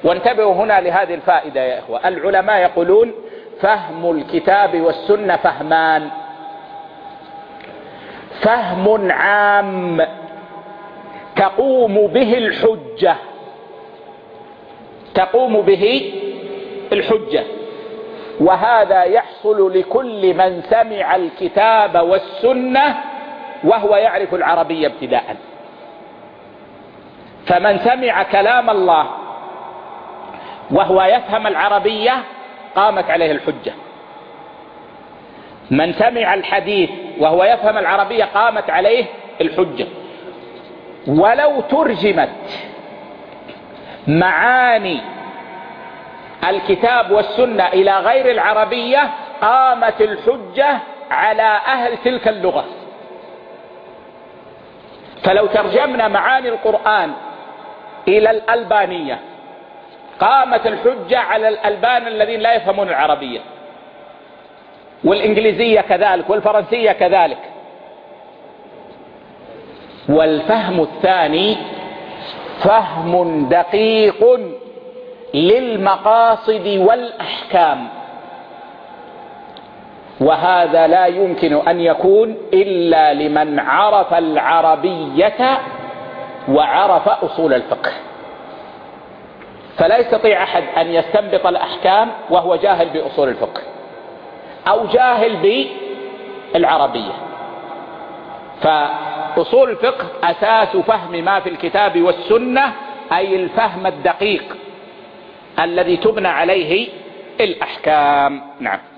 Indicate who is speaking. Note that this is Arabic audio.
Speaker 1: وانتبهوا هنا لهذه الفائدة يا إخوة. العلماء يقولون فهم الكتاب والسنة فهمان: فهم عام تقوم به الحجة، تقوم به الحجة، وهذا يحصل لكل من سمع الكتاب والسنة وهو يعرف العربية ابتداء. فمن سمع كلام الله وهو يفهم العربية قامت عليه الحجة. من سمع الحديث وهو يفهم العربية قامت عليه الحجة. ولو ترجمت معاني الكتاب والسنة إلى غير العربية قامت الحجة على أهل تلك اللغة. فلو ترجمنا معاني القرآن إلى الألبانية قامت الحجة على الألبان الذين لا يفهمون العربية، والإنجليزية كذلك، والفرنسية كذلك. والفهم الثاني فهم دقيق للمقاصد والأحكام، وهذا لا يمكن أن يكون إلا لمن عرف العربية وعرف أصول الفقه. فلا يستطيع أحد أن يستنبط الأحكام وهو جاهل بأصول الفقه أو جاهل بالعربية. فأصول الفقه أساس فهم ما في الكتاب والسنة، أي الفهم الدقيق الذي تبنى عليه الأحكام. نعم.